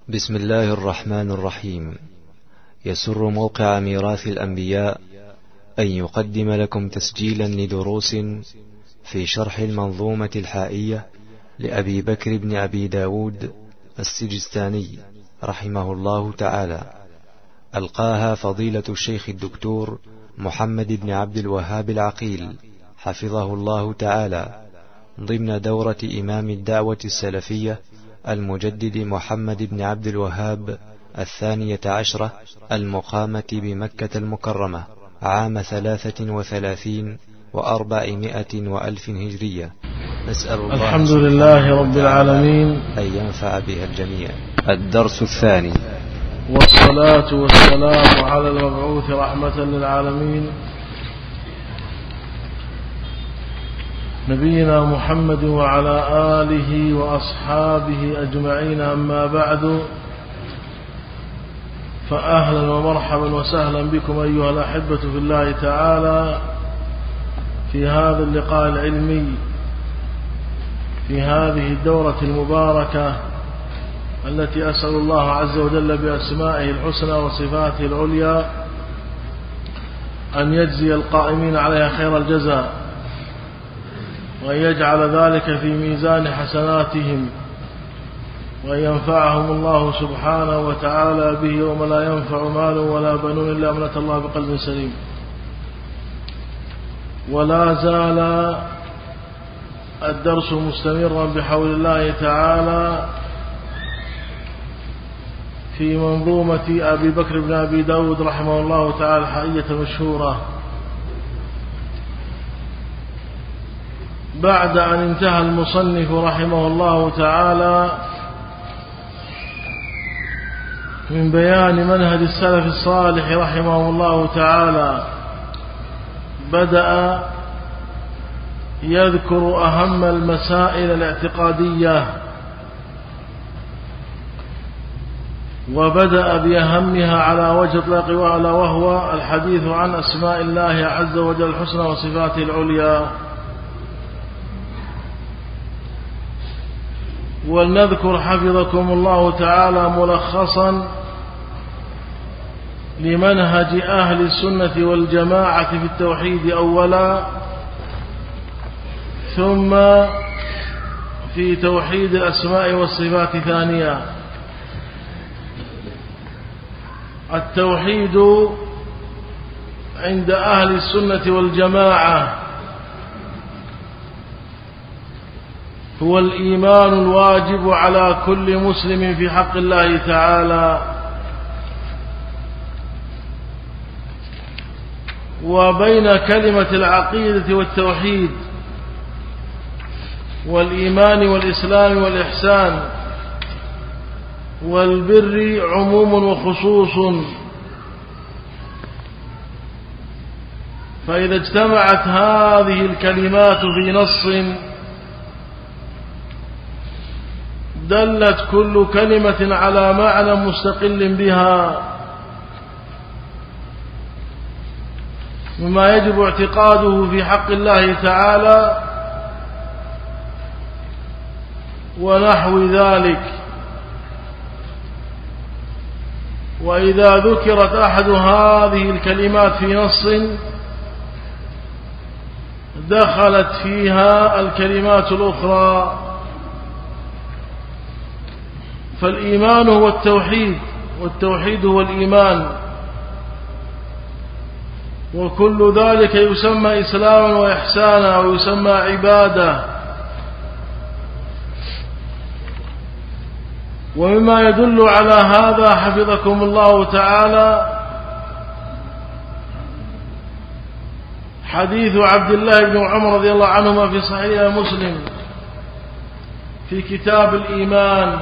بسم الله الرحمن الرحيم. يسر موقع ميراث الأنبياء أن يقدم لكم تسجيلا لدروس في شرح المنظومة الحائية لأبي بكر بن أبي داود السجستاني رحمه الله تعالى، ألقاها فضيلة الشيخ الدكتور محمد بن عبد الوهاب العقيل حفظه الله تعالى، ضمن دورة إمام الدعوة السلفية المجدد محمد بن عبد الوهاب 12 المقامة بمكة المكرمة عام 33 و400 وألف هجرية. نسأل الله الحمد لله رب العالمين أن ينفع بها الجميع. الدرس الثاني، والصلاة والسلام على المبعوث رحمة للعالمين نبينا محمد وعلى آله وأصحابه أجمعين. أما بعد، فأهلا ومرحبا وسهلا بكم أيها الأحبة في الله تعالى في هذا اللقاء العلمي في هذه الدورة المباركة التي أسأل الله عز وجل بأسمائه الحسنى وصفاته العليا أن يجزي القائمين عليها خير الجزاء، وأن يجعل ذلك في ميزان حسناتهم، وأن ينفعهم الله سبحانه وتعالى به يوم لا ينفع مال ولا بنون إلا من أتى الله بقلب سليم. ولا زال الدرس مستمرا بحول الله تعالى في منظومة أبي بكر بن أبي داود رحمه الله تعالى الحائية المشهورة، بعد أن انتهى المصنف رحمه الله تعالى من بيان منهج السلف الصالح رحمه الله تعالى، بدأ يذكر أهم المسائل الاعتقادية، وبدأ بأهمها على وجه الإطلاق، وألا وهو الحديث عن أسماء الله عز وجل الحسنى وصفاته العليا. ولنذكر حفظكم الله تعالى ملخصا لمنهج أهل السنة والجماعة في التوحيد أولا، ثم في توحيد الأسماء والصفات ثانيا. التوحيد عند أهل السنة والجماعة هو الإيمان الواجب على كل مسلم في حق الله تعالى، وبين كلمة العقيدة والتوحيد والإيمان والإسلام والإحسان والبر عموم وخصوص. فإذا اجتمعت هذه الكلمات في نص دلت كل كلمة على معنى مستقل بها مما يجب اعتقاده في حق الله تعالى ونحو ذلك. وإذا ذكرت أحد هذه الكلمات في نص دخلت فيها الكلمات الأخرى. فالإيمان هو التوحيد، والتوحيد هو الإيمان، وكل ذلك يسمى إسلاما وإحسانا ويسمى عبادة. ومما يدل على هذا حفظكم الله تعالى حديث عبد الله بن عمر رضي الله عنهما في صحيح مسلم في كتاب الإيمان،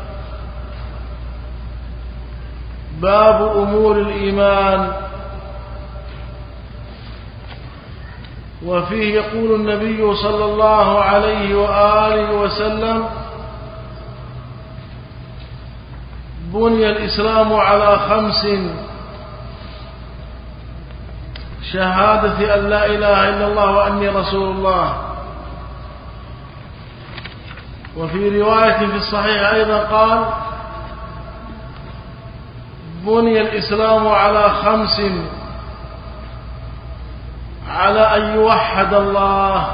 باب أمور الإيمان، وفيه يقول النبي صلى الله عليه وآله وسلم: بني الإسلام على 5: شهادة أن لا إله إلا الله وأني رسول الله. وفي رواية في الصحيح أيضا قال: بني الإسلام على 5: على أن يوحد الله،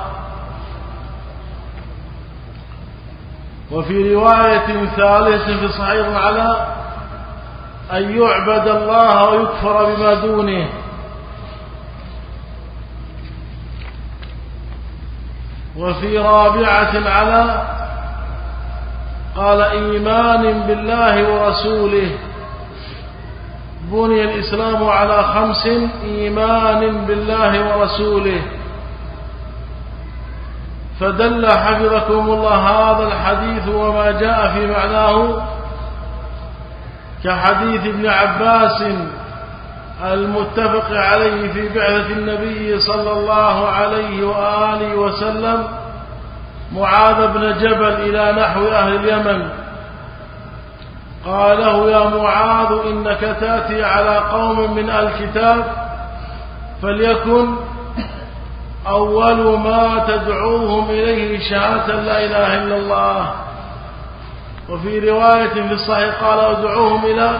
وفي رواية ثالثة في صحيح على أن يعبد الله ويكفر بما دونه، وفي رابعة على قال إيمان بالله ورسوله. بني الإسلام على 5: إيمان بالله ورسوله. فدل حفظكم الله هذا الحديث وما جاء في معناه كحديث ابن عباس المتفق عليه في بعثة النبي صلى الله عليه وآله وسلم معاذ بن جبل إلى نحو أهل اليمن، قال له: يا معاذ إنك تأتي على قوم من الكتاب، فليكن أول ما تدعوهم إليه شهادة لا إله إلا الله. وفي رواية في الصحيح قال: ادعوهم إلى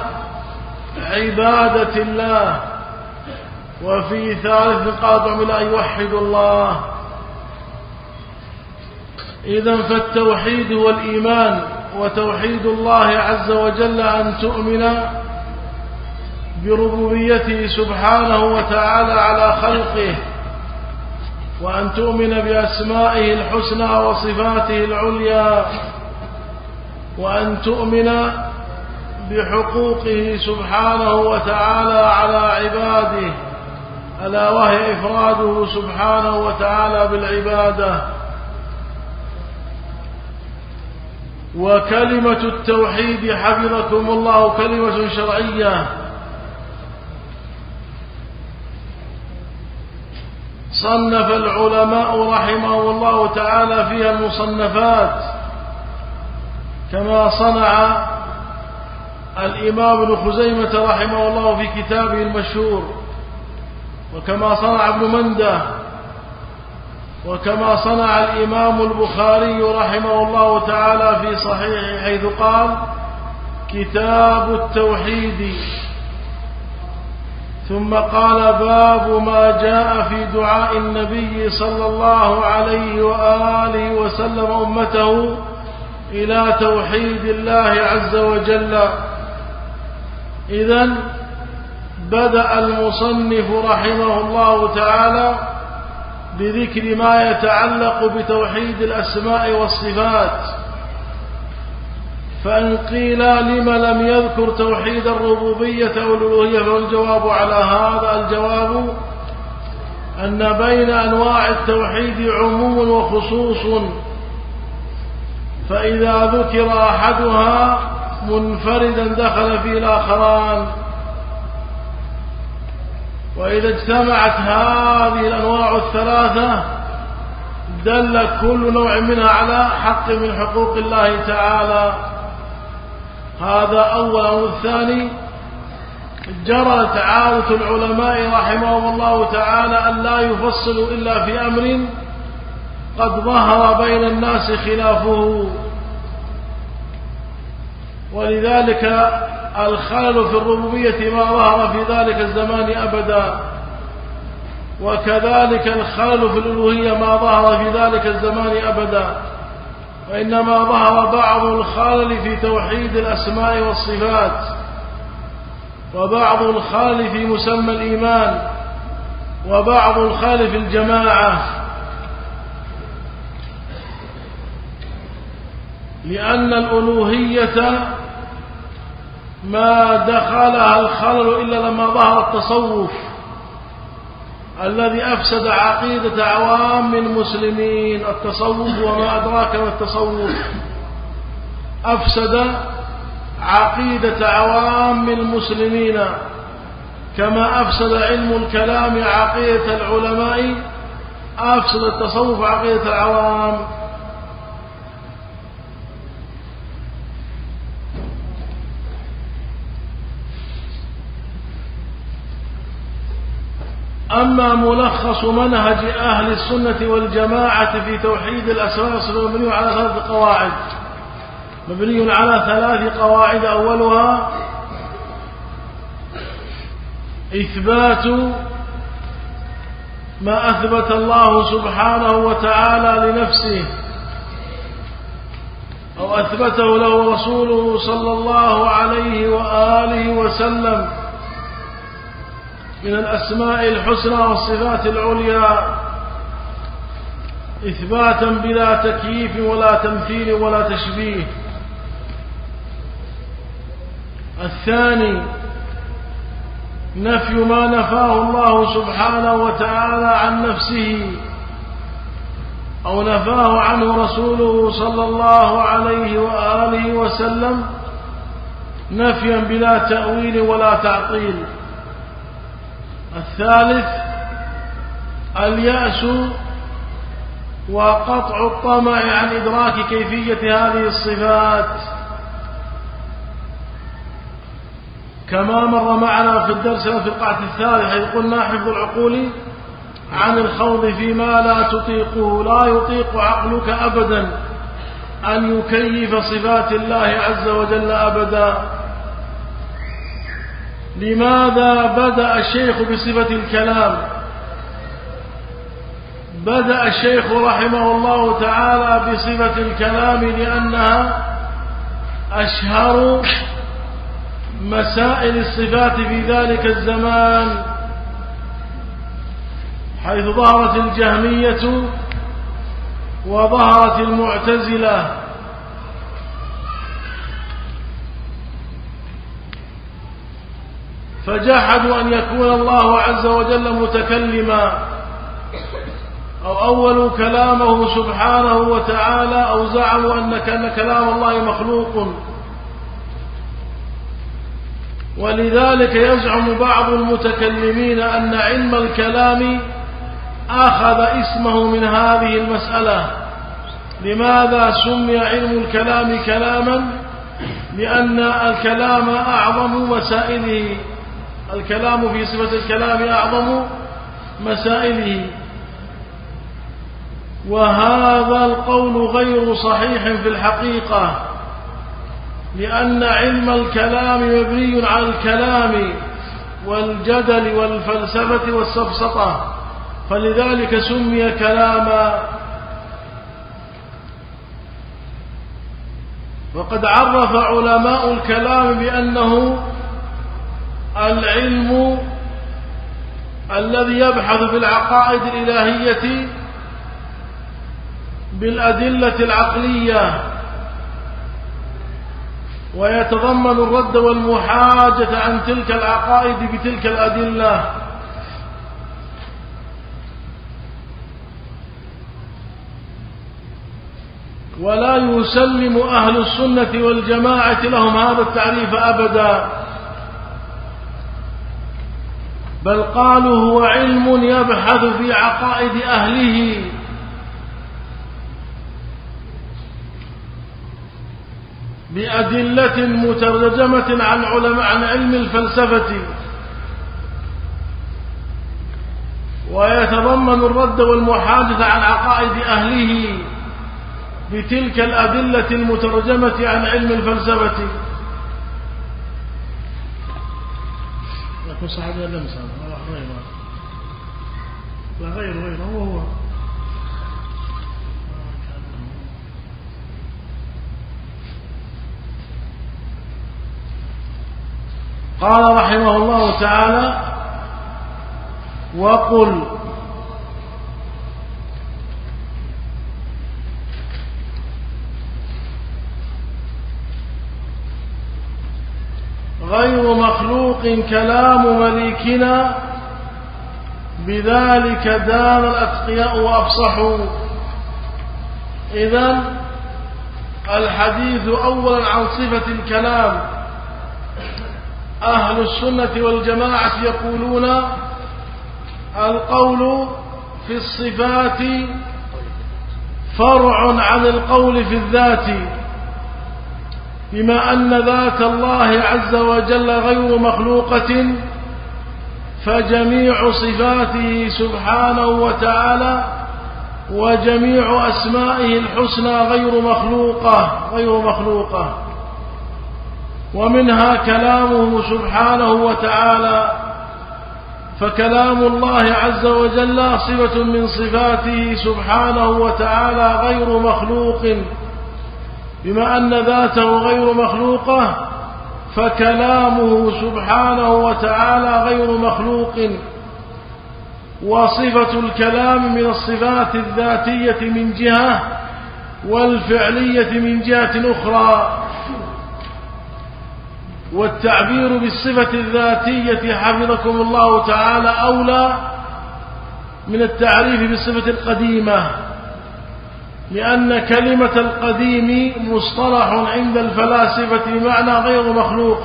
عبادة الله. وفي ثالث قال: ادعوهم إلى أن يوحدوا الله. إذن فالتوحيد والإيمان، وتوحيد الله عز وجل أن تؤمن بربوبيته سبحانه وتعالى على خلقه، وأن تؤمن بأسمائه الحسنى وصفاته العليا، وأن تؤمن بحقوقه سبحانه وتعالى على عباده، ألا وهي إفراده سبحانه وتعالى بالعبادة. وكلمة التوحيد حفظكم الله كلمة شرعية صنف العلماء رحمه الله تعالى فيها المصنفات، كما صنع الإمام ابن خزيمة رحمه الله في كتابه المشهور، وكما صنع ابن منده، وكما صنع الإمام البخاري رحمه الله تعالى في صحيحه حيث قال: كتاب التوحيد. ثم قال: باب ما جاء في دعاء النبي صلى الله عليه وآله وسلم أمته إلى توحيد الله عز وجل. إذن بدأ المصنف رحمه الله تعالى بذكر ما يتعلق بتوحيد الأسماء والصفات. فإن قيل لم لم يذكر توحيد الربوبية والألوهية، فالجواب على هذا الجواب أن بين أنواع التوحيد عموم وخصوص، فإذا ذكر أحدها منفردا دخل فيه الآخران، وإذا اجتمعت هذه الأنواع الثلاثة دل كل نوع منها على حق من حقوق الله تعالى. هذا أولا. والثاني: جرت عادة العلماء رحمهم الله تعالى أن لا يفصلوا إلا في أمر قد ظهر بين الناس خلافه، ولذلك الخلل في الربوبية ما ظهر في ذلك الزمان أبدا، وكذلك الخلل في الألوهية ما ظهر في ذلك الزمان أبدا، وإنما ظهر بعض الخلل في توحيد الأسماء والصفات، وبعض الخلل في مسمى الإيمان، وبعض الخلل في الجماعة، لأن الألوهية ما دخلها الخلل إلا لما ظهر التصوف الذي أفسد عقيدة عوام المسلمين. التصوف وما أدراك ما التصوف، أفسد عقيدة عوام المسلمين، كما أفسد علم الكلام عقيدة العلماء، أفسد التصوف عقيدة العوام. أما ملخص منهج أهل السنة والجماعة في توحيد الأسماء والصفات مبني على 3 قواعد. أولها إثبات ما أثبت الله سبحانه وتعالى لنفسه أو أثبته له رسوله صلى الله عليه وآله وسلم من الأسماء الحسنى والصفات العليا إثباتا بلا تكييف ولا تمثيل ولا تشبيه. الثاني نفي ما نفاه الله سبحانه وتعالى عن نفسه أو نفاه عنه رسوله صلى الله عليه وآله وسلم نفيا بلا تأويل ولا تعطيل. الثالث اليأس وقطع الطمع عن إدراك كيفية هذه الصفات، كما مر معنا في الدرس في القاعدة الثالثة حيث قلنا حفظ العقول عن الخوض فيما لا تطيقه. لا يطيق عقلك أبدا أن يكيف صفات الله عز وجل أبدا. لماذا بدأ الشيخ بصفة الكلام؟ بدأ الشيخ رحمه الله تعالى بصفة الكلام لأنها أشهر مسائل الصفات في ذلك الزمان، حيث ظهرت الجهمية وظهرت المعتزلة. فجحدوا أن يكون الله عز وجل متكلما، أو أولوا كلامه سبحانه وتعالى، أو زعموا أن كلام الله مخلوق. ولذلك يزعم بعض المتكلمين أن علم الكلام أخذ اسمه من هذه المسألة. لماذا سمي علم الكلام كلاما؟ لأن الكلام أعظم مسائله، الكلام في صفة الكلام أعظم مسائله. وهذا القول غير صحيح في الحقيقة، لأن علم الكلام مبني على الكلام والجدل والفلسفة والسفسطة، فلذلك سمي كلاما. وقد عرف علماء الكلام بأنه العلم الذي يبحث في العقائد الإلهية بالأدلة العقلية، ويتضمن الرد والمحاجة عن تلك العقائد بتلك الأدلة. ولا يسلم أهل السنة والجماعة لهم هذا التعريف أبدا، بل قالوا هو علم يبحث في عقائد أهله بأدلة مترجمة عن علم الفلسفة، ويتضمن الرد والمحاجة عن عقائد أهله بتلك الأدلة المترجمة عن علم الفلسفة. يكون صاحب اللمسة لا غير هو قال رحمه الله تعالى: وقل غير مخلوق كلام مليكنا، بذلك دان الأتقياء وأفصحوا. إذن الحديث أولا عن صفة الكلام. أهل السنة والجماعة يقولون القول في الصفات فرع عن القول في الذات، بما أن ذات الله عز وجل غير مخلوقة، فجميع صفاته سبحانه وتعالى وجميع أسمائه الحسنى غير مخلوقة. ومنها كلامه سبحانه وتعالى فكلام الله عز وجل صفة من صفاته سبحانه وتعالى غير مخلوق، بما أن ذاته غير مخلوقة فكلامه سبحانه وتعالى غير مخلوق. وصفة الكلام من الصفات الذاتية من جهة والفعلية من جهة أخرى. والتعبير بالصفة الذاتية حفظكم الله تعالى أولى من التعريف بالصفة القديمة، لأن كلمة القديم مصطلح عند الفلاسفة بمعنى غير مخلوق،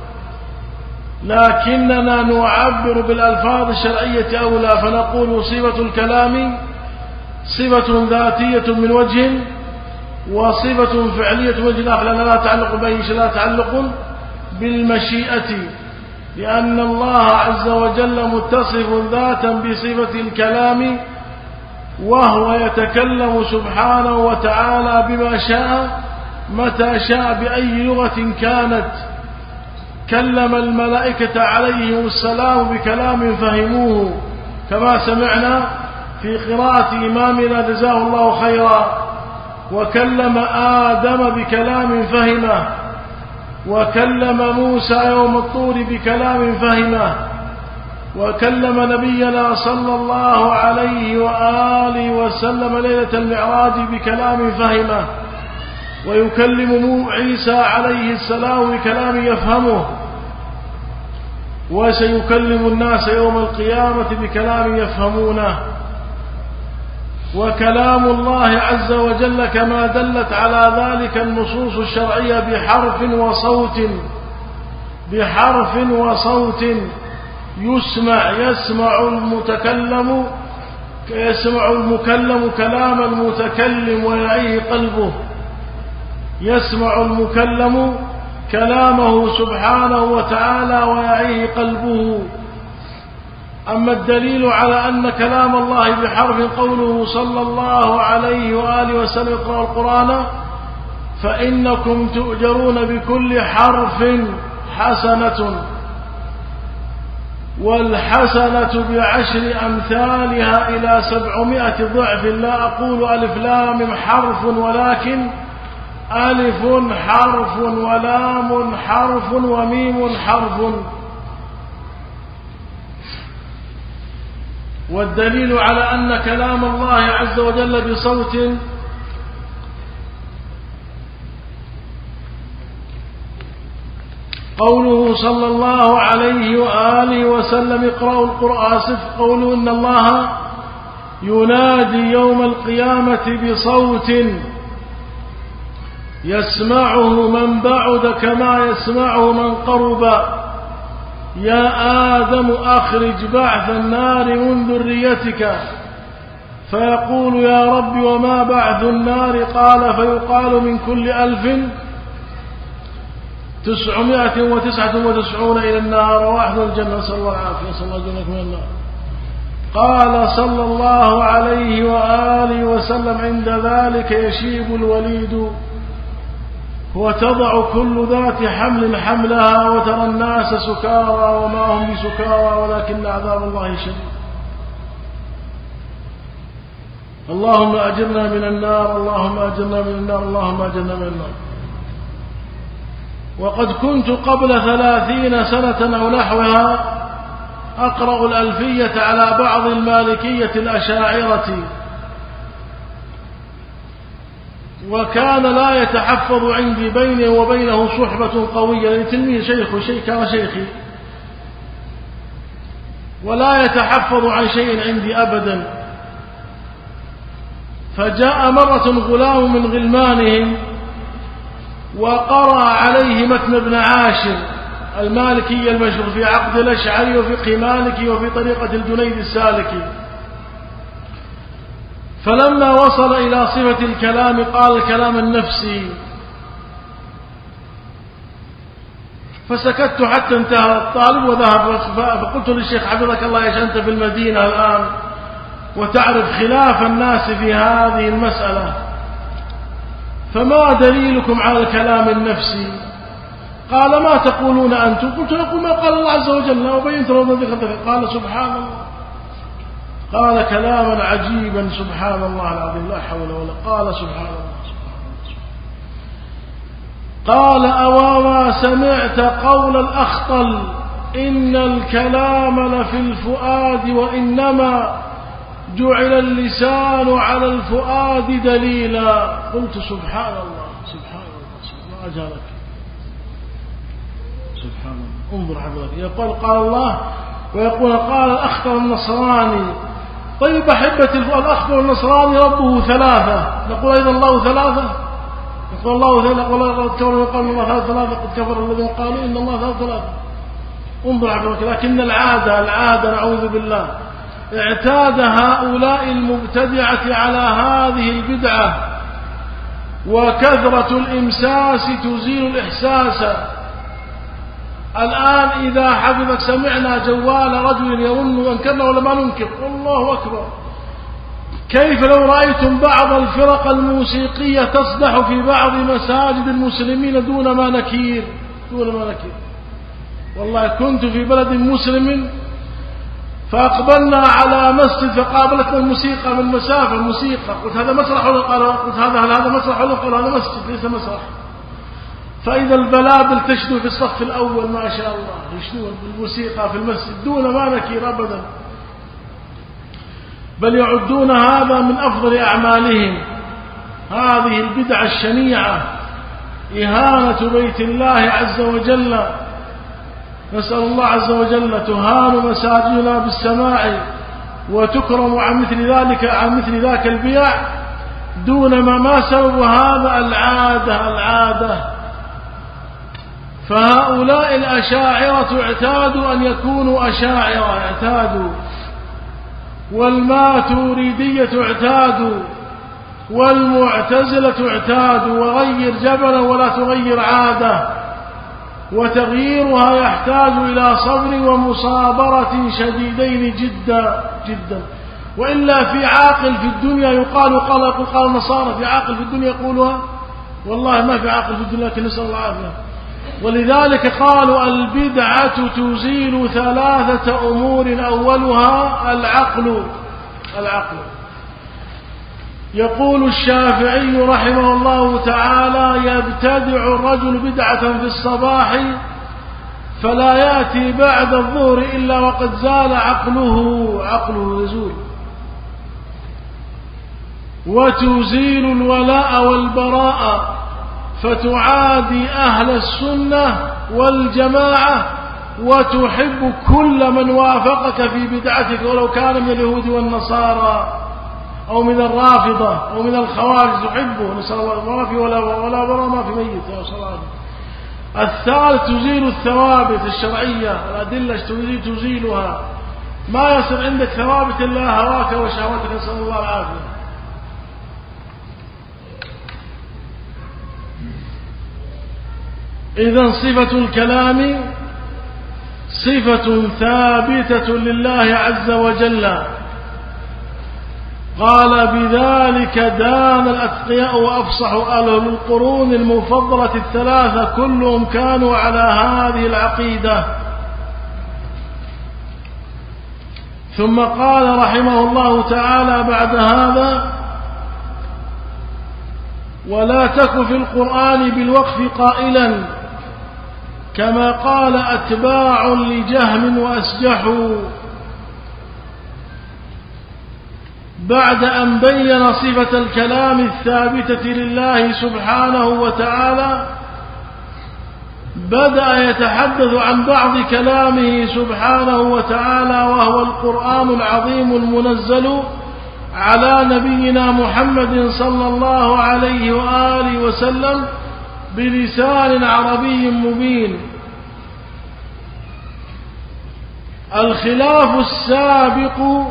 لكننا نعبر بالألفاظ الشرعية أولى، فنقول صفة الكلام صفة ذاتية من وجه وصفة فعلية من وجه آخر، لأنها لا تعلق بأي لا تعلق بالمشيئة، لأن الله عز وجل متصف ذاتا بصفة الكلام، وهو يتكلم سبحانه وتعالى بما شاء متى شاء بأي لغة كانت. كلم الملائكة عليهم السلام بكلام فهموه، كما سمعنا في قراءة إمامنا جزاه الله خيرا. وكلم آدم بكلام فهمه، وكلم موسى يوم الطور بكلام فهمه، وكلم نبينا صلى الله عليه وآله وسلم ليلة المعراج بكلام فهمه، ويكلم عيسى عليه السلام بكلام يفهمه، وسيكلم الناس يوم القيامة بكلام يفهمونه. وكلام الله عز وجل كما دلت على ذلك النصوص الشرعية بحرف وصوت يسمع المكلم كلام المتكلم ويعيه قلبه، يسمع المكلم كلامه سبحانه وتعالى ويعيه قلبه. أما الدليل على أن كلام الله بحرف قوله صلى الله عليه وآله وسلم اقرأوا القرآن فإنكم تؤجرون بكل حرف حسنة، والحسنة بعشر أمثالها إلى 700 ضعف. لا أقول ألف لام حرف، ولكن ألف حرف ولام حرف وميم حرف. والدليل على أن كلام الله عز وجل بصوت قوله صلى الله عليه وآله وسلم اقرأوا القرآن، قوله إن الله ينادي يوم القيامة بصوت يسمعه من بعد كما يسمعه من قرب، يا آدم أخرج بعث النار من ذريتك، فيقول يا رب وما بعث النار؟ قال فيقال من كل 1999 إلى النار وواحد الجنة، صلى الله العافية، صلى الله جنك من النار. قال صلى الله عليه وآله وسلم عند ذلك يشيب الوليد وتضع كل ذات حمل حملها وترى الناس سكارى وما هم بسكارى ولكن عذاب الله شديد. اللهم أجرنا من النار، اللهم أجرنا من النار، اللهم أجرنا من النار. وقد كنت قبل 30 سنة أو نحوها أقرأ الألفية على بعض المالكية الأشاعرة، وكان لا يتحفظ عندي بيني وبينه صحبة قوية، لأن تلميذ شيخ كان شيخي، ولا يتحفظ عن شيء عندي أبدا. فجاء مرة غلام من غلمانهم وقرأ عليه متن ابن عاشر المالكي المشهور في عقد الأشعري وفقه مالكي وفي طريقة الجنيد السالكي. فلما وصل إلى صفة الكلام قال الكلام النفسي، فسكت حتى انتهى الطالب وذهب. فقلت للشيخ حفظك الله يا أنت في المدينة الآن وتعرف خلاف الناس في هذه المسألة، فما دليلكم على الكلام النفسي؟ قال ما تقولون أنتم؟ قلت نقول ما قال الله عز وجل وبينت له ذكر. قال سبحان الله. قال كلاما عجيبا سبحان الله العظيم لا حول ولا قال سبحان الله. قال أوما سمعت قول الأخطل إن الكلام لفي الفؤاد وإنما جعل اللسان على الفؤاد دليلا. قلت سبحان الله سبحان الله ما أجالك سبحان الله. انظر حضرتك يقول قال الله ويقول قال الأخطل النصراني. طيب أحبة الأخطل النصراني ربه ثلاثة، نقول أيضا الله ثلاثة. يقول الله ثلاثة قال الله ثلاثة قد كفر الذين قالوا إن الله ثلاثة. انظر حضرتك. لكن العادة نعوذ بالله اعتاد هؤلاء المبتدعة على هذه البدعة، وكثرة الإمساس تزيل الإحساس. الآن إذا حفظك سمعنا جوال رجل يظن أنكرنا ولا ما ننكر، الله أكبر. كيف لو رأيتم بعض الفرق الموسيقية تصدح في بعض مساجد المسلمين دون ما نكير. والله كنت في بلد مسلم فأقبلنا على مسجد فقابلتنا الموسيقى من مسافة. الموسيقى قلت هذا مسرح ولا قلت هذا مسرح ولا قلت هذا مسجد ليس مسرح. فإذا البلابل تشدو في الصف الأول ما شاء الله يشدو الموسيقى في المسجد دون ما نكير أبدا، بل يعدون هذا من أفضل أعمالهم. هذه البدعة الشنيعة إهانة بيت الله عز وجل. نسأل الله عز وجل تهان مساجدنا بالسماع وتكرم عن مثل ذاك البيع دون ما سبب هذا العادة. فهؤلاء الأشاعرة اعتادوا أن يكونوا أشاعرة اعتادوا، والماتريدية اعتادوا، والمعتزلة اعتادوا. وغير جبلا ولا تغير عادة، وتغييرها يحتاج إلى صبر ومصابرة شديدين جدا. وإلا في عاقل في الدنيا يقال قال النصارى في عاقل في الدنيا يقولها، والله ما في عاقل في الدنيا لكن نسأل الله العافية. ولذلك قالوا البدعة تزيل ثلاثة أمور أولها العقل. يقول الشافعي رحمه الله تعالى يبتدع الرجل بدعة في الصباح فلا يأتي بعد الظهر إلا وقد زال عقله يزول. وتزيل الولاء والبراء فتعادي أهل السنة والجماعة وتحب كل من وافقك في بدعتك ولو كان من اليهود والنصارى أو من الرافضة أو من الخوارج تحبه. نسأل الله ما في ولا برا ما في ميت يا صلاة. الثالث تزيل الثوابت الشرعية الأدلة تزيلها. ما يصير عندك ثوابت إلا هواك وشهوتك نسأل الله العافية. إذن صفة الكلام صفة ثابتة لله عز وجل. قال بذلك دان الأتقياء وأفصح أهل القرون المفضلة الثلاثة كلهم كانوا على هذه العقيدة. ثم قال رحمه الله تعالى بعد هذا ولا تك في القرآن بالوقف قائلا كما قال أتباع لجهم وأسجحوا، بعد أن بين صفة الكلام الثابتة لله سبحانه وتعالى بدأ يتحدث عن بعض كلامه سبحانه وتعالى وهو القرآن العظيم المنزل على نبينا محمد صلى الله عليه وآله وسلم بلسان عربي مبين. الخلاف السابق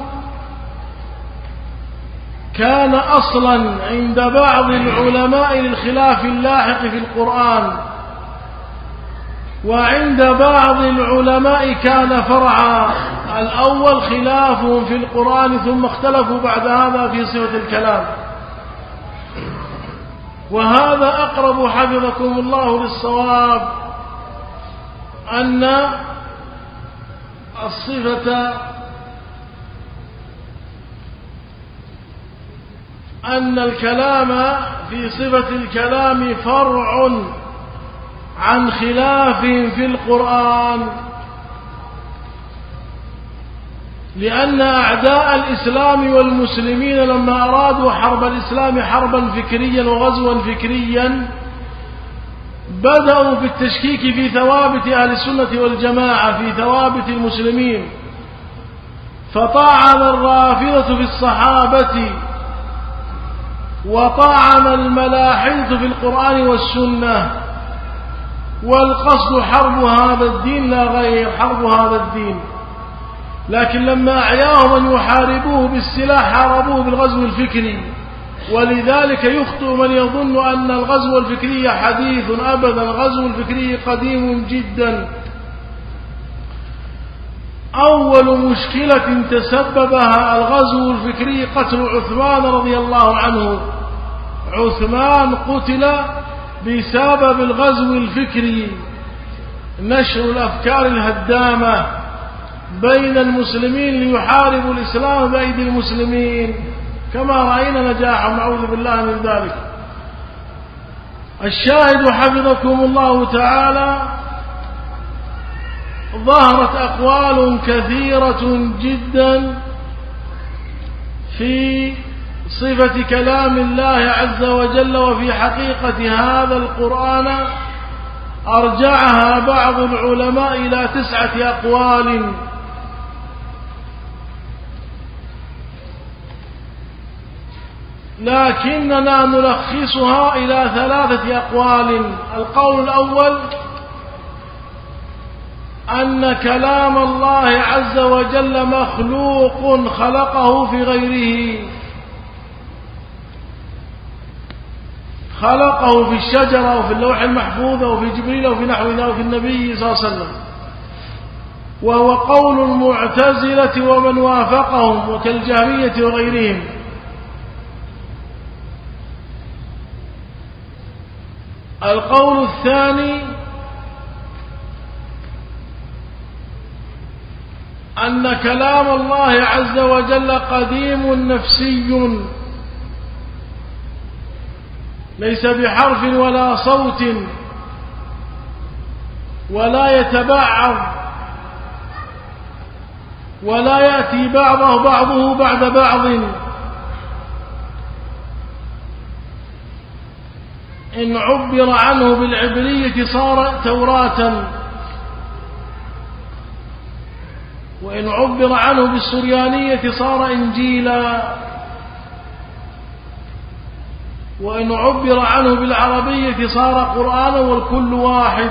كان أصلا عند بعض العلماء للخلاف اللاحق في القرآن، وعند بعض العلماء كان فرعا. الأول خلافهم في القرآن ثم اختلفوا بعد هذا في صفة الكلام، وهذا أقرب حفظكم الله للصواب. أن الصفة أن الكلام في صفة الكلام فرع عن خلاف في القرآن، لأن أعداء الإسلام والمسلمين لما أرادوا حرب الإسلام حربا فكريا وغزوا فكريا بدأوا بالتشكيك في ثوابت أهل السنة والجماعة، في ثوابت المسلمين، فطعن الرافضة في الصحابة وطعن الملاحدة في القرآن والسنة، والقصد حرب هذا الدين لا غير، حرب هذا الدين. لكن لما أعياهم أن يحاربوه بالسلاح حاربوه بالغزو الفكري، ولذلك يخطئ من يظن أن الغزو الفكري حديث. أبدا، الغزو الفكري قديم جدا. أول مشكلة تسببها الغزو الفكري قتل عثمان رضي الله عنه. عثمان قتل بسبب الغزو الفكري، نشر الأفكار الهدامة بين المسلمين ليحاربوا الإسلام بأيدي المسلمين، كما رأينا نجاحهم، نعوذ بالله من ذلك. الشاهد حفظكم الله تعالى، ظهرت أقوال كثيرة جدا في صفة كلام الله عز وجل وفي حقيقة هذا القرآن، أرجعها بعض العلماء إلى 9 أقوال. لكننا نلخصها إلى 3 أقوال. القول الأول أن كلام الله عز وجل مخلوق خلقه في غيره، خلقه في الشجرة وفي اللوح المحفوظ وفي جبريل وفي نحوه وفي النبي صلى الله عليه وسلم، وهو قول المعتزلة ومن وافقهم وكالجهمية وغيرهم. القول الثاني أن كلام الله عز وجل قديم نفسي، ليس بحرف ولا صوت، ولا يتبعض، ولا يأتي بعضه بعد بعض. إن عبر عنه بالعبرية صار توراة، وإن عبر عنه بالسريانية صار إنجيلا، وإن عبر عنه بالعربية صار قرآنا، والكل واحد.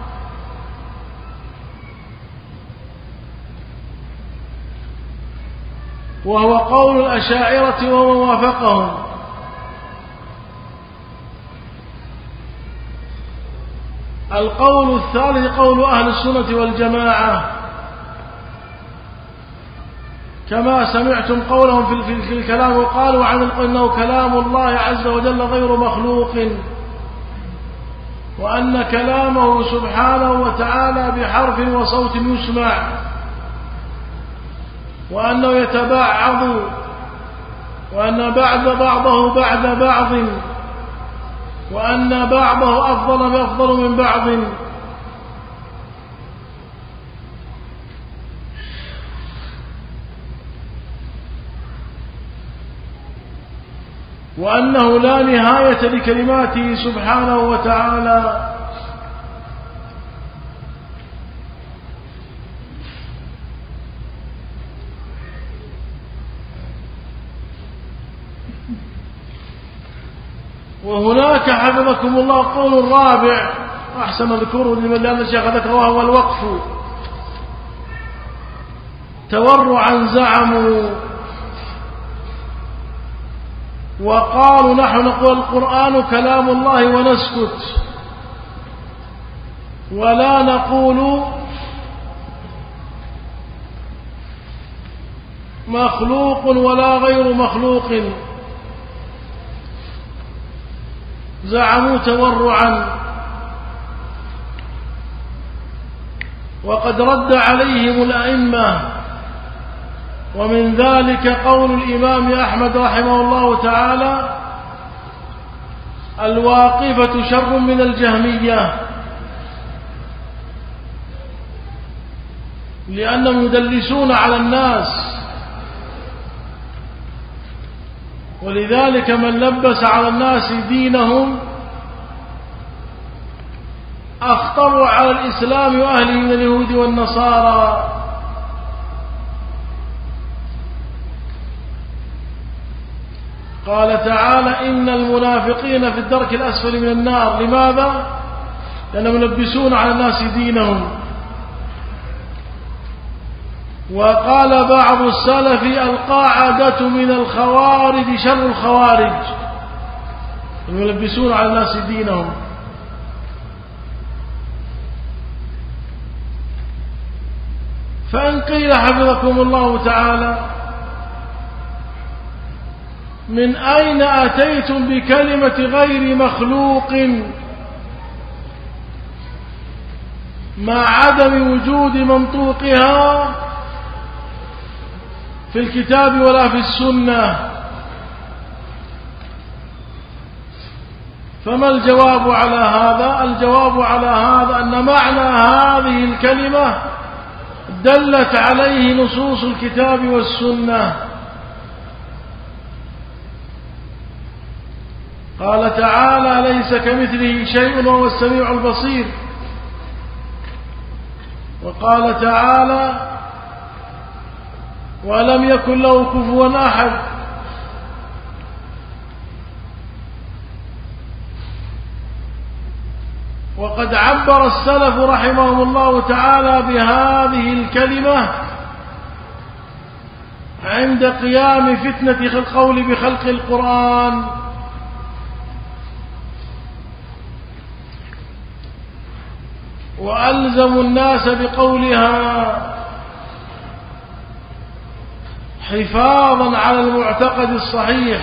وهو قول الأشاعرة ومن وافقهم. القول الثالث قول أهل السنة والجماعة، كما سمعتم قولهم في الكلام، وقالوا عن إنه كلام الله عز وجل غير مخلوق، وأن كلامه سبحانه وتعالى بحرف وصوت يسمع، وأنه يتبعض، وأن بعضه بعد بعض، وأن بعضه أفضل من بعض. وأنه لا نهاية لكلماته سبحانه وتعالى. وهناك حفظكم الله قول رابع أحسن ذكره لأن الشيخ ذكره، وهو الوقف. تورعا زعموا وقالوا نحن نقول القرآن كلام الله ونسكت، ولا نقول مخلوق ولا غير مخلوق. زعموا تورعا. وقد رد عليهم الأئمة، ومن ذلك قول الإمام أحمد رحمه الله تعالى: الواقفة شر من الجهمية، لأنهم يدلسون على الناس، ولذلك من لبس على الناس دينهم أخطروا على الإسلام وأهله من اليهود والنصارى. قال تعالى: إن المنافقين في الدرك الأسفل من النار. لماذا؟ لأنهم يلبسون على الناس دينهم. وقال بعض السلف: القاعدة من الخوارج شر الخوارج، يلبسون على الناس دينهم. فإن قيل حفظكم الله تعالى: من أين أتيتم بكلمة غير مخلوق مع عدم وجود منطوقها في الكتاب ولا في السنة؟ فما الجواب على هذا؟ الجواب على هذا أن معنى هذه الكلمة دلت عليه نصوص الكتاب والسنة. قال تعالى: ليس كمثله شيء وهو السميع البصير. وقال تعالى: ولم يكن له كفوا أحد. وقد عبر السلف رحمهم الله تعالى بهذه الكلمة عند قيام فتنة القول بخلق القرآن، وألزموا الناس بقولها حفاظا على المعتقد الصحيح.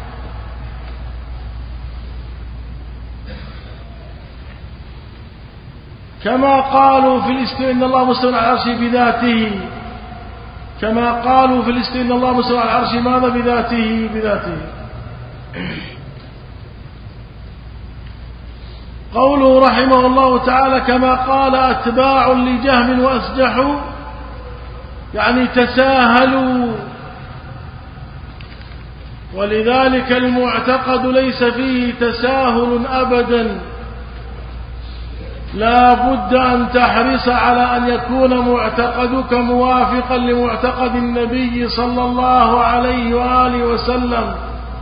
كما قالوا في الاستواء إن الله مستوى على العرش بذاته، كما قالوا في الاستواء إن الله مستوى على العرش ماذا؟ بذاته. قوله رحمه الله تعالى: كما قال أتباع لجهم وأسجحوا، يعني تساهلوا. ولذلك المعتقد ليس فيه تساهل أبدا، لا بد أن تحرص على أن يكون معتقدك موافقا لمعتقد النبي صلى الله عليه وآله وسلم،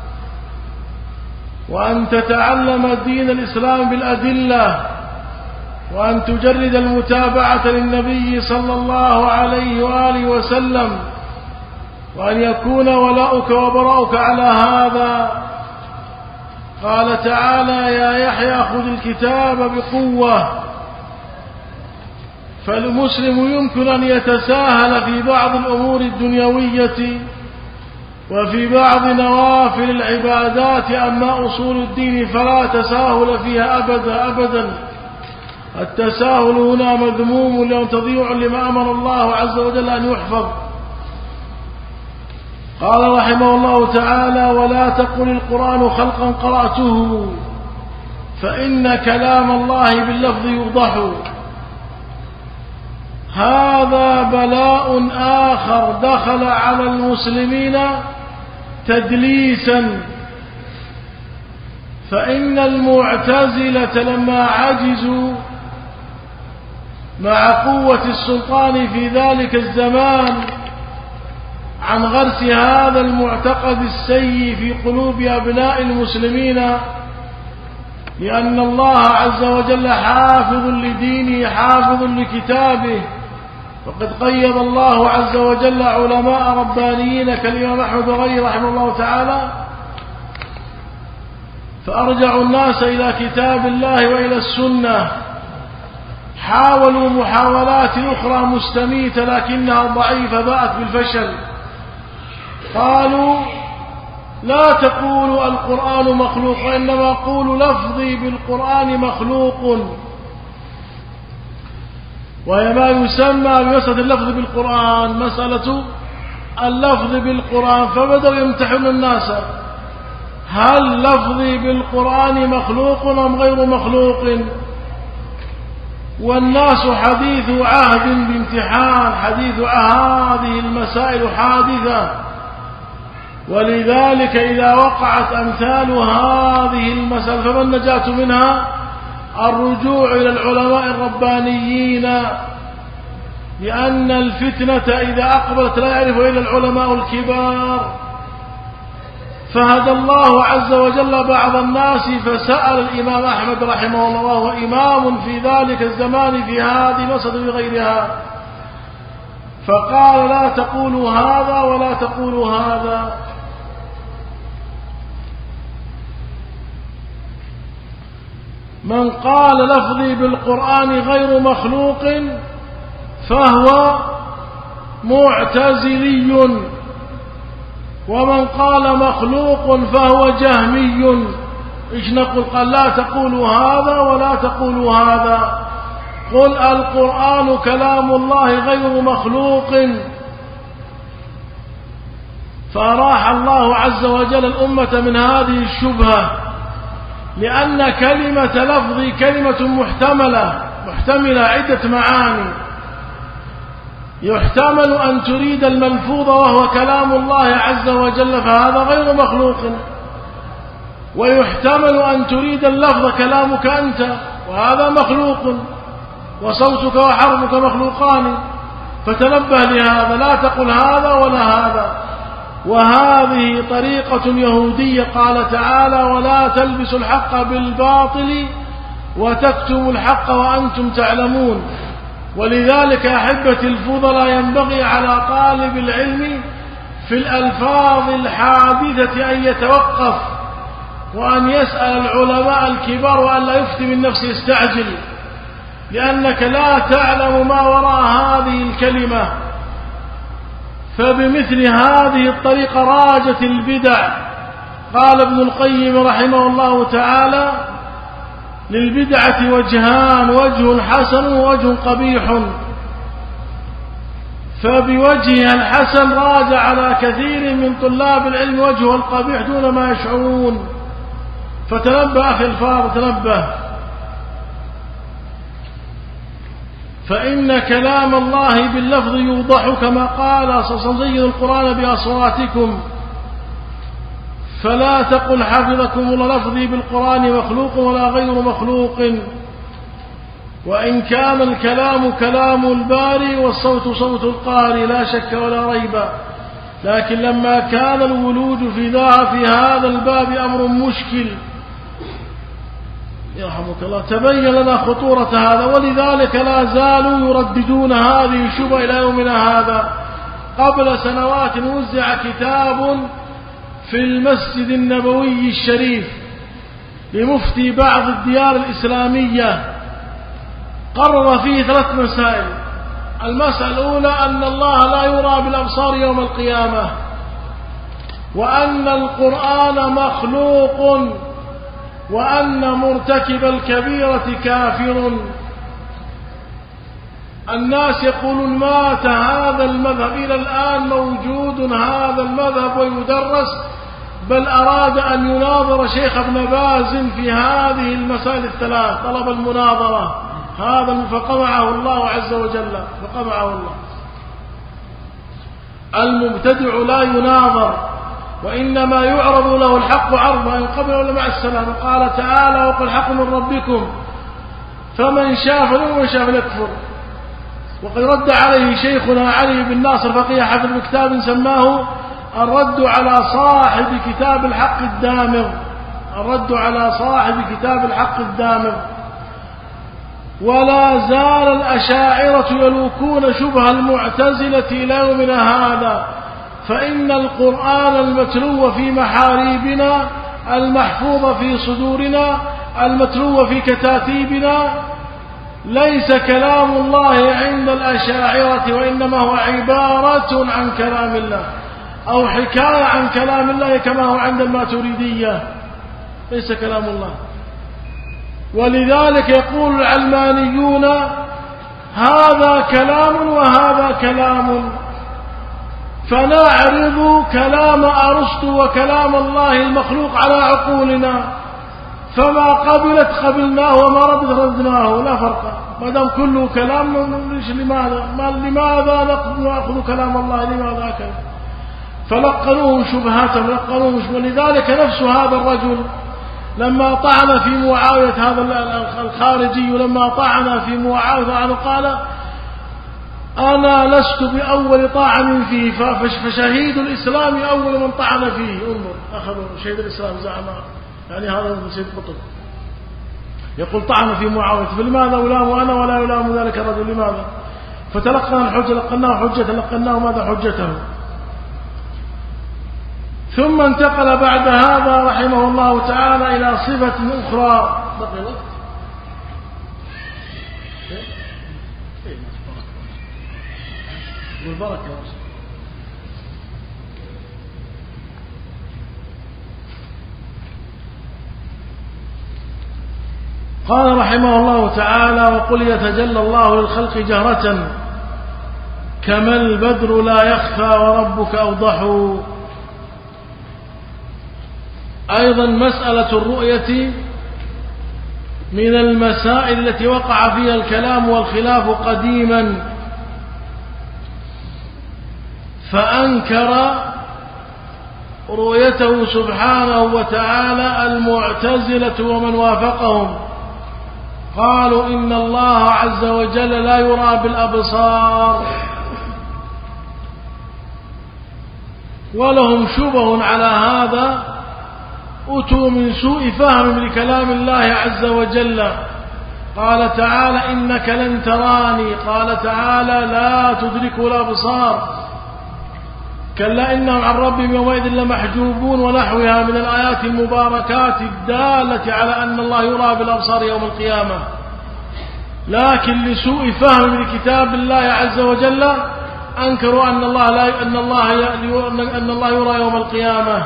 وأن تتعلم دين الإسلام بالأدلة، وأن تجرد المتابعة للنبي صلى الله عليه وآله وسلم، وأن يكون ولاؤك وبراؤك على هذا. قال تعالى: يا يحيى خذ الكتاب بقوة. فالمسلم يمكن أن يتساهل في بعض الأمور الدنيوية وفي بعض نوافل العبادات، أما أصول الدين فلا تساهل فيها أبدا. التساهل هنا مذموم لأن تضيع لما أمر الله عز وجل أن يحفظ. قال رحمه الله تعالى: ولا تقل القرآن خلقا قرأته، فإن كلام الله باللفظ يوضح. هذا بلاء آخر دخل على المسلمين تدليسا، فإن المعتزلة لما عجزوا مع قوة السلطان في ذلك الزمان عن غرس هذا المعتقد السيء في قلوب أبناء المسلمين، لأن الله عز وجل حافظ لدينه حافظ لكتابه، وقد قيض الله عز وجل علماء ربانيين كالإمام أحمد وغيره رحمه الله تعالى، فأرجعوا الناس إلى كتاب الله وإلى السنة. حاولوا محاولات أخرى مستميتة لكنها ضعيفة باءت بالفشل. قالوا: لا تقولوا القرآن مخلوق، وإنما قولوا لفظي بالقرآن مخلوق. وهي ما يسمى بمسألة اللفظ بالقرآن، مسألة اللفظ بالقرآن. فبدأوا يمتحن الناس: هل لفظي بالقرآن مخلوق أم غير مخلوق؟ والناس حديث عهد بامتحان، حديث هذه المسائل حادثة، ولذلك إذا وقعت أمثال هذه المسائل فما النجاة منها؟ الرجوع إلى العلماء الربانيين، لأن الفتنة إذا أقبلت لا يعرف إلا العلماء الكبار. فهدى الله عز وجل بعض الناس فسأل الإمام أحمد رحمه الله، وهو إمام في ذلك الزمان في هذه المسألة وغيرها، فقال: لا تقولوا هذا ولا تقولوا هذا. من قال لفظي بالقرآن غير مخلوق فهو معتزلي، ومن قال مخلوق فهو جهمي. إيش نقول؟ قال: لا تقولوا هذا ولا تقولوا هذا، قل القرآن كلام الله غير مخلوق. فأراح الله عز وجل الأمة من هذه الشبهة، لأن كلمة لفظي كلمة محتملة عدة معاني. يحتمل أن تريد الملفوظ وهو كلام الله عز وجل فهذا غير مخلوق، ويحتمل أن تريد اللفظ كلامك أنت وهذا مخلوق، وصوتك وحرفك مخلوقان. فتنبه لهذا، لا تقل هذا ولا هذا. وهذه طريقة يهودية، قال تعالى: ولا تلبسوا الحق بالباطل وتكتموا الحق وأنتم تعلمون. ولذلك أحبة الفضلاء ينبغي على طالب العلم في الألفاظ الحادثة أن يتوقف وأن يسأل العلماء الكبار، وأن لا يفتي من نفسه يستعجل، لأنك لا تعلم ما وراء هذه الكلمة. فبمثل هذه الطريقة راجت البدع. قال ابن القيم رحمه الله تعالى: للبدعة وجهان، وجه حسن ووجه قبيح. فبوجهها الحسن راج على كثير من طلاب العلم وجهه القبيح دون ما يشعرون. فتنبه أخي الفاضل، تنبه، فإن كلام الله باللفظ يوضح كما قال صلى الله عليه وسلم: زينوا القرآن بأصواتكم. فلا تقل حفظكم الله لفظي بالقرآن مخلوق ولا غير مخلوق، وإن كان الكلام كلام الباري والصوت صوت القاري لا شك ولا ريب. لكن لما كان الولوج في هذا الباب أمر مشكل يرحمك الله تبين لنا خطورة هذا، ولذلك لا زالوا يرددون هذه الشبهة إلى يومنا هذا. قبل سنوات وزع كتاب في المسجد النبوي الشريف لمفتي بعض الديار الإسلامية، قرر فيه 3 مسائل. المسألة الأولى أن الله لا يرى بالأبصار يوم القيامة، وأن القرآن مخلوق، وأن مرتكب الكبيرة كافر. الناس يقولون مات هذا المذهب، إلى الآن موجود هذا المذهب ويدرس، بل أراد أن يناظر شيخ ابن باز في هذه المسائل الثلاث، طلب المناظرة هذا فقمعه الله عز وجل، فقمعه الله. المبتدع لا يناظر، وإنما يعرض له الحق عرضا إن قبل ولا مع السلامة. قال تعالى: وقل الحق من ربكم فمن شاء فليؤمن ومن شاء فليكفر. وقد رد عليه شيخنا علي بن ناصر فقيه حفظ بكتاب سماه الرد على صاحب كتاب الحق الدامغ، الرد على صاحب كتاب الحق الدامغ. ولا زال الأشاعرة يلوكون شبه المعتزلة إلى يومنا هذا، فإن القرآن المتلو في محاريبنا، المحفوظ في صدورنا، المتلو في كتاتيبنا، ليس كلام الله عند الأشاعرة، وإنما هو عبارة عن كلام الله أو حكاية عن كلام الله كما هو عند الماتريدية، ليس كلام الله. ولذلك يقول العلمانيون: هذا كلام وهذا كلام، فنعرض كلام أرسطو وكلام الله المخلوق على عقولنا، فما قبلت قبلناه وما ردت ردناه، لا فرق، ما دام كله كلام. لماذا نأخذ كلام الله؟ لماذا كذا؟ فلقنوه شبهات، ولذلك نفس هذا الرجل لما طعن في معاوية، هذا الخارجي لما طعن في معاوية قال أنا لست بأول طاعن فيه، فشهيد الإسلام أول من طعن فيه. انظر، أخذوا شهيد الإسلام زعم، يعني هذا سيد قطب يقول طعن في معاوية، فلماذا ألام أنا ولا يلام ذلك الرجل؟ لماذا؟ فتلقنا الحجة، لقناه ماذا حجته. ثم انتقل بعد هذا رحمه الله تعالى إلى صفة أخرى. بقي الوقت؟ والبركة. قال رحمه الله تعالى: وقل يتجلى الله للخلق جهرة كما البدر لا يخفى وربك أوضح. أيضا مسألة الرؤية من المسائل التي وقع فيها الكلام والخلاف قديما، فأنكر رؤيته سبحانه وتعالى المعتزلة ومن وافقهم، قالوا إن الله عز وجل لا يرى بالأبصار، ولهم شبه على هذا، أتوا من سوء فهم لكلام الله عز وجل. قال تعالى: إنك لن تراني، قال تعالى: لا تدرك الأبصار، كلا إنهم عن ربهم يومئذ لمحجوبون، ونحوها من الآيات المباركات الدالة على أن الله يرى بالأبصار يوم القيامة. لكن لسوء فهم لكتاب الله عز وجل أنكروا أن الله يرى يوم القيامة.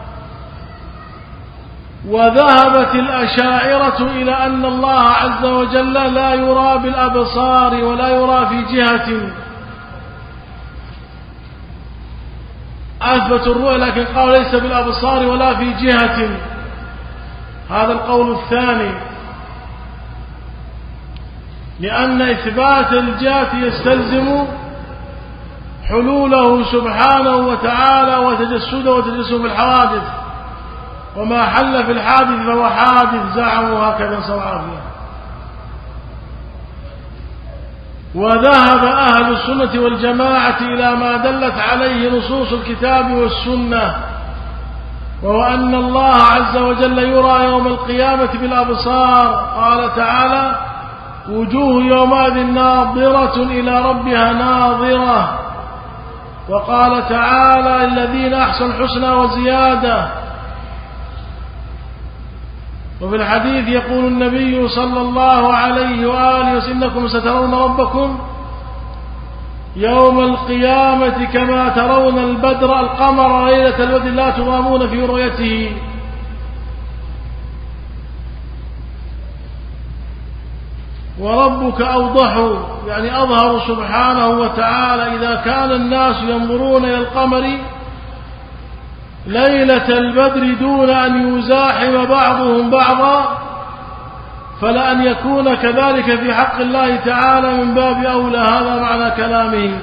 وذهبت الأشاعرة إلى أن الله عز وجل لا يرى بالأبصار ولا يرى في جهة، أثبتوا الرؤية لكن قالوا ليس بالأبصار ولا في جهة. هذا القول الثاني، لأن إثبات الجهة يستلزم حلوله سبحانه وتعالى وتجسده وتجسم في الحوادث، وما حل في الحادث فهو حادث، زعموا هكذا صوابيا. وذهب أهل السنة والجماعة إلى ما دلت عليه نصوص الكتاب والسنة، وهو أن الله عز وجل يرى يوم القيامة بالأبصار. قال تعالى: وجوه يومئذ ناظرة إلى ربها ناظرة. وقال تعالى: الذين أحسنوا الحسنى وزيادة. وفي الحديث يقول النبي صلى الله عليه وآله وسلم: إنكم سترون ربكم يوم القيامة كما ترون البدر القمر ليلة البدر لا تضامون في رؤيته. وربك أوضح، يعني أظهر سبحانه وتعالى. إذا كان الناس ينظرون إلى القمر ليلة البدر دون أن يزاحم بعضهم بعضا، فلأن يكون كذلك في حق الله تعالى من باب أولى. هذا معنى كلامه.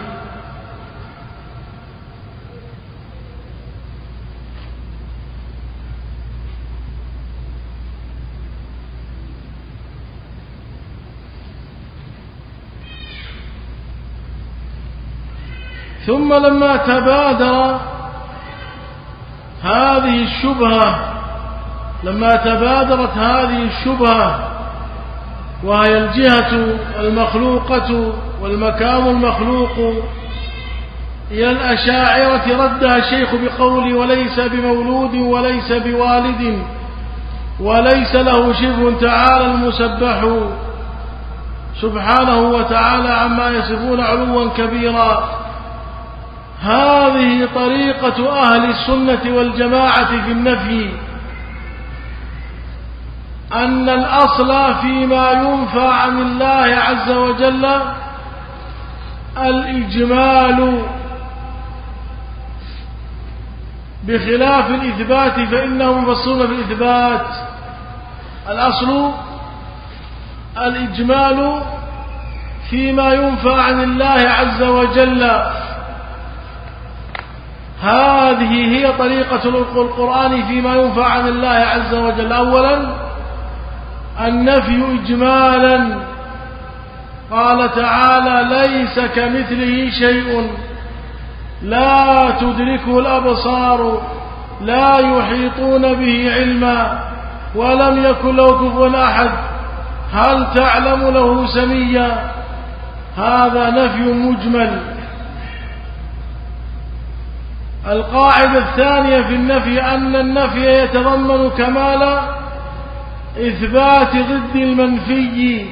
ثم لما تبادر هذه الشبهة، لما تبادرت هذه الشبهة وهي الجهة المخلوقة والمكان المخلوق إلى الأشاعرة، ردها الشيخ بقوله: وليس بمولود وليس بوالد وليس له شبه تعالى المسبح سبحانه وتعالى عما يصفون علوا كبيرا. هذه طريقة أهل السنة والجماعة في النفي، أن الأصل فيما ينفى عن الله عز وجل الإجمال بخلاف الإثبات فإنهم يفصلون في الإثبات. الأصل الإجمال فيما ينفى عن الله عز وجل. هذه هي طريقة القرآن فيما ينفى عن الله عز وجل. أولا النفي إجمالا، قال تعالى ليس كمثله شيء لا تدركه الأبصار لا يحيطون به علما ولم يكن له كفوا أحد هل تعلم له سميا. هذا نفي مجمل. القاعدة الثانية في النفي أن النفي يتضمن كمال إثبات ضد المنفي.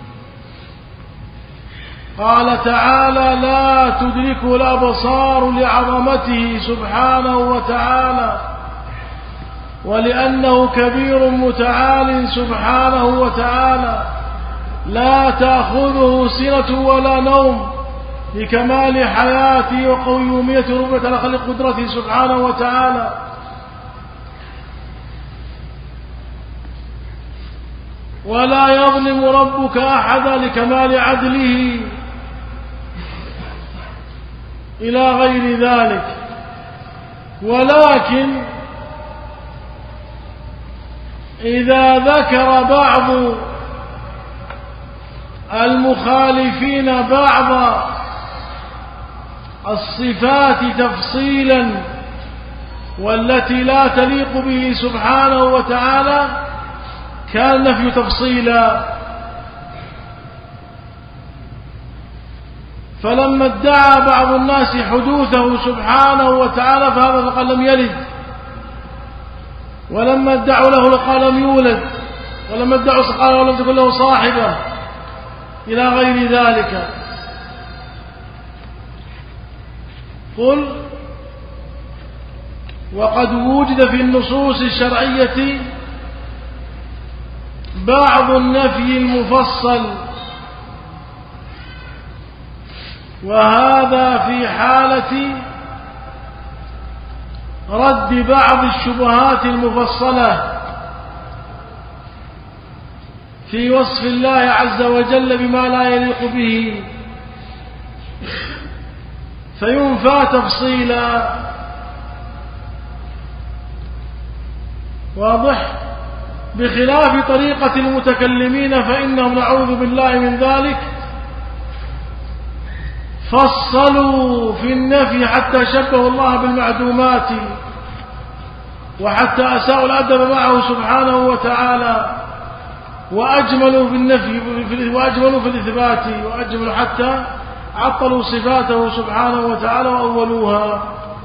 قال تعالى لا تدركه الأبصار لعظمته سبحانه وتعالى ولأنه كبير متعال سبحانه وتعالى لا تأخذه سنة ولا نوم لكمال حياته وقيومية ربة على خلق قدرته سبحانه وتعالى. ولا يظلم ربك أحدا لكمال عدله إلى غير ذلك. ولكن إذا ذكر بعض المخالفين بعض الصفات تفصيلا والتي لا تليق به سبحانه وتعالى كان النفي تفصيلا. فلما ادعى بعض الناس حدوثه سبحانه وتعالى فهذا فقال لم يلد، ولما ادعوا له قال لم يولد، ولما ادعوا قال ولم تكن له صاحبة إلى غير ذلك. قل وقد وجد في النصوص الشرعية بعض النفي المفصل، وهذا في حالة رد بعض الشبهات المفصلة في وصف الله عز وجل بما لا يليق به فينفى تفصيلا. واضح؟ بخلاف طريقة المتكلمين فإنهم نعوذ بالله من ذلك فصلوا في النفي حتى شبهوا الله بالمعدومات وحتى أساءوا الأدب معه سبحانه وتعالى وأجملوا في النفي وأجملوا في الإثبات وأجملوا حتى عطلوا صفاته سبحانه وتعالى وأولوها.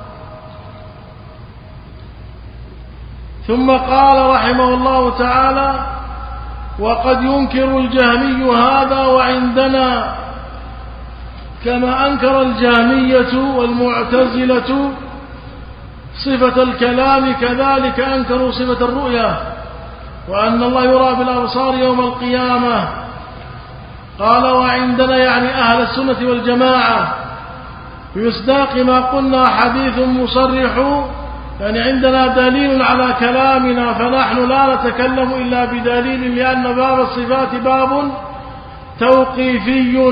ثم قال رحمه الله تعالى وقد ينكر الجهمي هذا وعندنا كما أنكر الجهمية والمعتزلة صفة الكلام كذلك أنكروا صفة الرؤيا وأن الله يرى بالأبصار يوم القيامة. قال وعندنا يعني أهل السنة والجماعة بمصداق ما قلنا حديث مصرح، يعني عندنا دليل على كلامنا فنحن لا نتكلم إلا بدليل لأن باب الصفات باب توقيفي.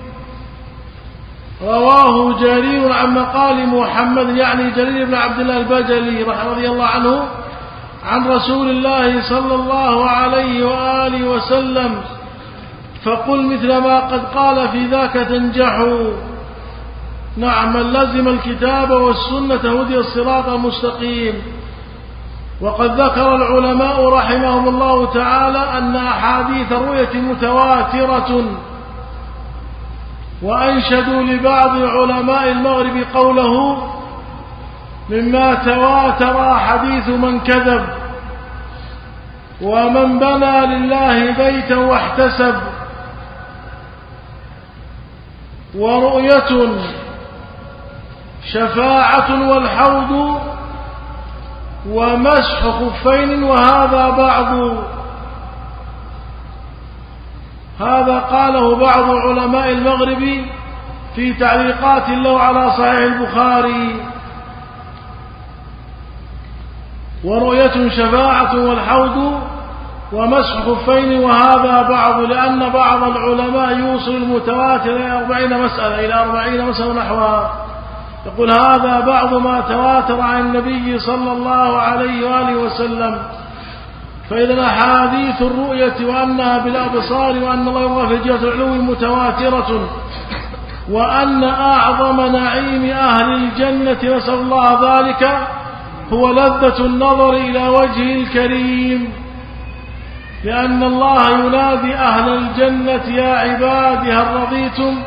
رواه جرير عن مقال محمد يعني جرير بن عبد الله البجلي رضي الله عنه عن رسول الله صلى الله عليه وآله وسلم فقل مثل ما قد قال في ذاك تنجحوا. نعم من لزم الكتاب والسنة هدي الصراط المستقيم. وقد ذكر العلماء رحمهم الله تعالى أن أحاديث الرؤية متواترة، وأنشدوا لبعض علماء المغرب قوله مما تواتر حديث من كذب ومن بنى لله بيتا واحتسب. ورؤية شفاعة والحوض ومسح خفين وهذا بعض. هذا قاله بعض علماء المغرب في تعليقات له على صحيح البخاري. ورؤية شفاعة والحوض ومسح خفين، وهذا بعض، لأن بعض العلماء يوصل المتواتر إلى 40 مسألة نحوها. يقول هذا بعض ما تواتر عن النبي صلى الله عليه وآله وسلم. فإذا أحاديث الرؤية وأنها بالأبصار وأن الله يرى في جهة العلو متواترة، وأن أعظم نعيم أهل الجنة نسأل الله ذلك هو لذة النظر إلى وجهه الكريم، لأن الله ينادي أهل الجنة يا عبادي هل رضيتم؟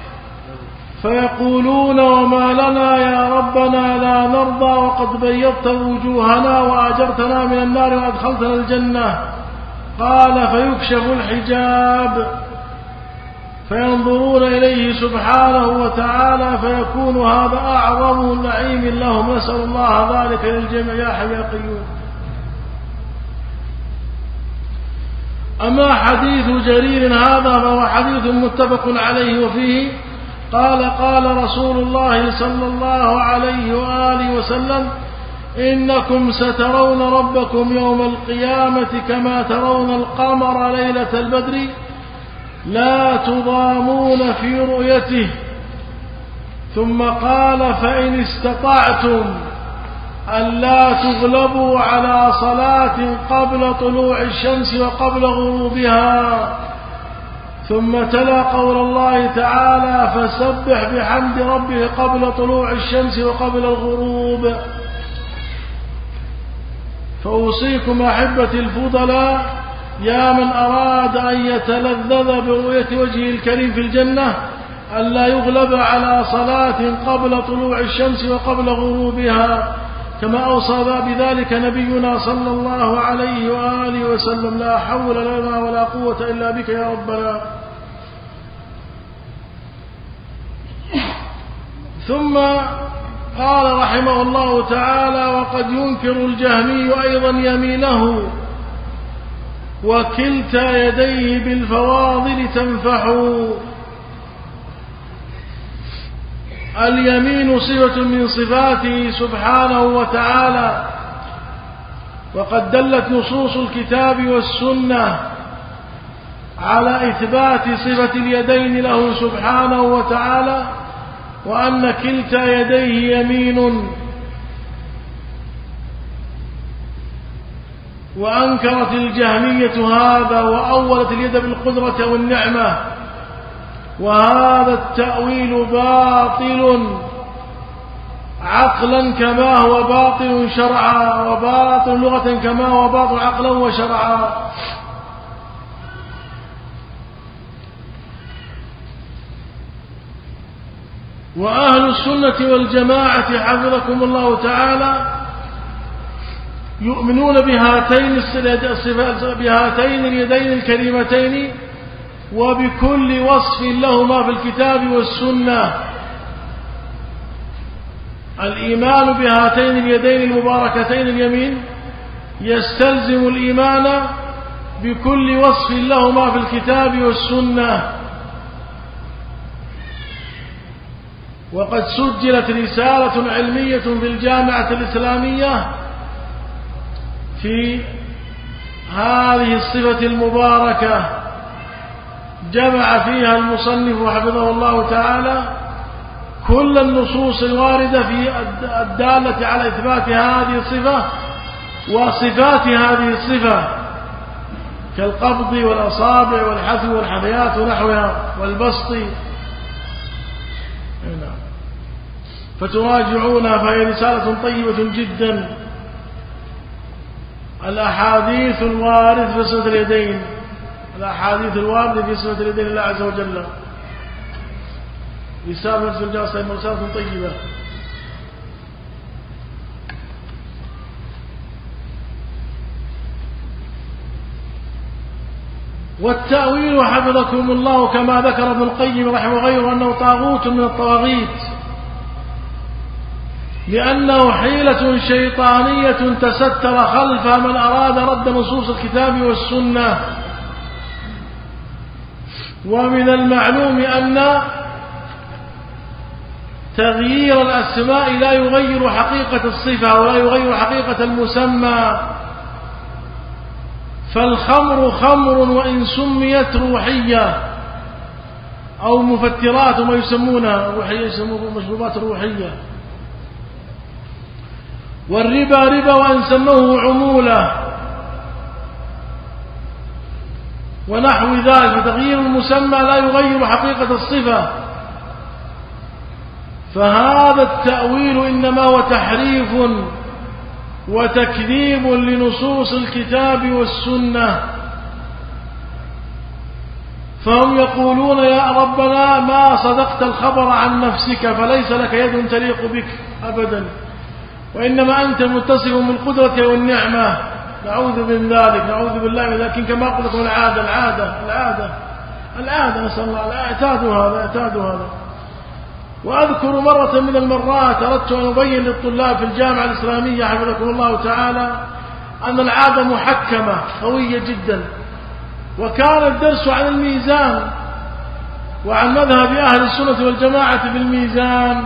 فيقولون وما لنا يا ربنا لا نرضى وقد بيضت وجوهنا وأجرتنا من النار وأدخلتنا الجنة. قال فيكشف الحجاب فينظرون إليه سبحانه وتعالى، فيكون هذا أعظم نعيم لهم، نسأل الله ذلك للجميع يا حي يا قيوم. أما حديث جرير هذا فهو حديث متفق عليه، وفيه قال رسول الله صلى الله عليه وآله وسلم إنكم سترون ربكم يوم القيامة كما ترون القمر ليلة البدر لا تضامون في رؤيته. ثم قال فإن استطعتم ألا تغلبوا على صلاة قبل طلوع الشمس وقبل غروبها. ثم تلا قول الله تعالى فسبح بحمد ربه قبل طلوع الشمس وقبل الغروب. فأوصيكم أحبتي الفضلاء يا من أراد أن يتلذذ برؤية وجهه الكريم في الجنة ألا يغلب على صلاة قبل طلوع الشمس وقبل غروبها، كما أوصى بذلك نبينا صلى الله عليه وآله وسلم. لا حول لنا ولا قوة إلا بك يا ربنا. ثم قال رحمه الله تعالى وقد ينكر الجهمي أيضا يمينه وكلتا يديه بالفواضل تنفح. اليمين صفة من صفاته سبحانه وتعالى، وقد دلت نصوص الكتاب والسنة على إثبات صفة اليدين له سبحانه وتعالى، وأن كلتا يديه يمين. وأنكرت الجهمية هذا وأولت اليد بالقدرة والنعمة، وهذا التأويل باطل عقلا كما هو باطل شرعا، وباطل لغة كما هو باطل عقلا وشرعا. وأهل السنة والجماعة حفظكم الله تعالى يؤمنون بهاتين اليدين الكريمتين وبكل وصف لهما في الكتاب والسنة. الإيمان بهاتين اليدين المباركتين اليمين يستلزم الإيمان بكل وصف لهما في الكتاب والسنة. وقد سجلت رسالة علمية في الجامعة الإسلامية في هذه الصفة المباركة، جمع فيها المصنف حفظه الله تعالى كل النصوص الواردة في الدالة على إثبات هذه الصفة وصفات هذه الصفة، كالقبض والأصابع والحثو والحثيات ونحوها والبسط، فتراجعونها فهي رسالة طيبة جدا. الأحاديث الواردة في صفة اليدين، الأحاديث الواردة في صفة اليدين الله عز وجل، رسالة نفس الجاسة رسالة طيبة. والتأويل حفظكم الله كما ذكر ابن القيم رحمه غيره أنه طاغوت من الطواغيت، لأنه حيلة شيطانية تستر خلف من أراد رد نصوص الكتاب والسنة. ومن المعلوم أن تغيير الأسماء لا يغير حقيقة الصفة ولا يغير حقيقة المسمى. فالخمر خمر وإن سميت روحية أو مفترات وما يسمونها روحية، يسمونها مشروبات روحية. والربا ربا وإن سموه عمولة ونحو ذلك. فتغيير المسمى لا يغير حقيقة الصفة، فهذا التأويل إنما هو تحريف وتكذيب لنصوص الكتاب والسنة. فهم يقولون يا ربنا ما صدقت الخبر عن نفسك فليس لك يد تليق بك أبدا، وإنما أنت متصف بالقدرة والنعمة. نعوذ من ذلك، نعوذ بالله من ذلك. لكن كما قلت لكم العادة نسأل الله، اعتادوا هذا. وأذكر مرة من المرات أردت أن أبين للطلاب في الجامعة الإسلامية حفظكم الله تعالى أن العادة محكمة قوية جدا. وكان الدرس عن الميزان وعن مذهب أهل السنة والجماعة بالميزان،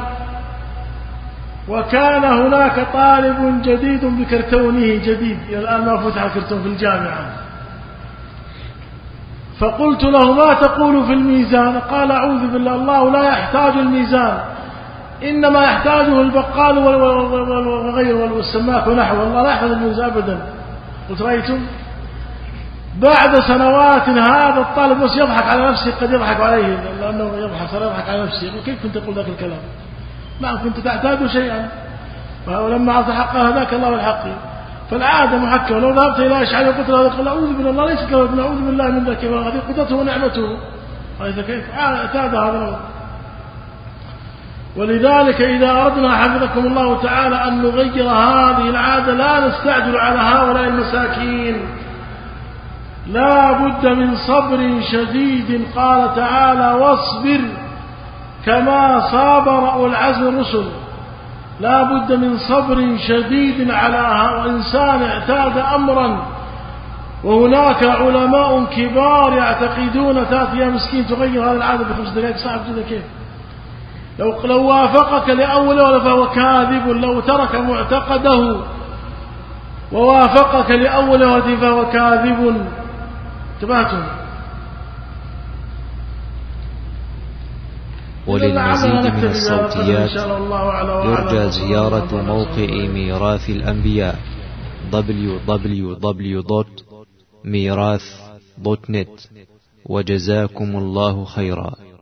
وكان هناك طالب جديد بكرتونه جديد، الآن ما فتح كرتون في الجامعة. فقلت له ما تقول في الميزان؟ قال أعوذ بالله، الله لا يحتاج الميزان، إنما يحتاجه البقال وغيره والسماك ونحوه، الله لا يحتاج الميزان أبدا. قلت رأيتم؟ بعد سنوات هذا الطالب بس يضحك على نفسه، قد يضحك عليه لأنه يضحك على نفسه. كيف كنت تقول ذاك الكلام؟ ما كنت تحتاج شيئا، ولما أعطى حقه هذاك الله الحق. فالعادة محكمة. لو ذهبت إلى أشعري وقلت له قال أعوذ بالله، الله ليس كذلك، نعوذ بالله من ذلك، هذه قدرته ونعمته. هذا كيف اعتاد هذا. ولذلك إذا أردنا حفظكم الله تعالى أن نغير هذه العادة لا نستعجل على هؤلاء المساكين، لا بد من صبر شديد. قال تعالى واصبر كما صابر أولو العزم الرسل. لا بد من صبر شديد على إنسان اعتاد أمرا. وهناك علماء كبار يعتقدون تأتي يا مسكين تغير هذه العادة ب5 دقائق، صعب جدا. كيف لو وافقك لأوله فهو كاذب، لو ترك معتقده ووافقك لأوله فهو كاذب. انتبهتم؟ وللمزيد من الصوتيات يرجى زيارة موقع ميراث الأنبياء www.mirath.net. وجزاكم الله خيرا.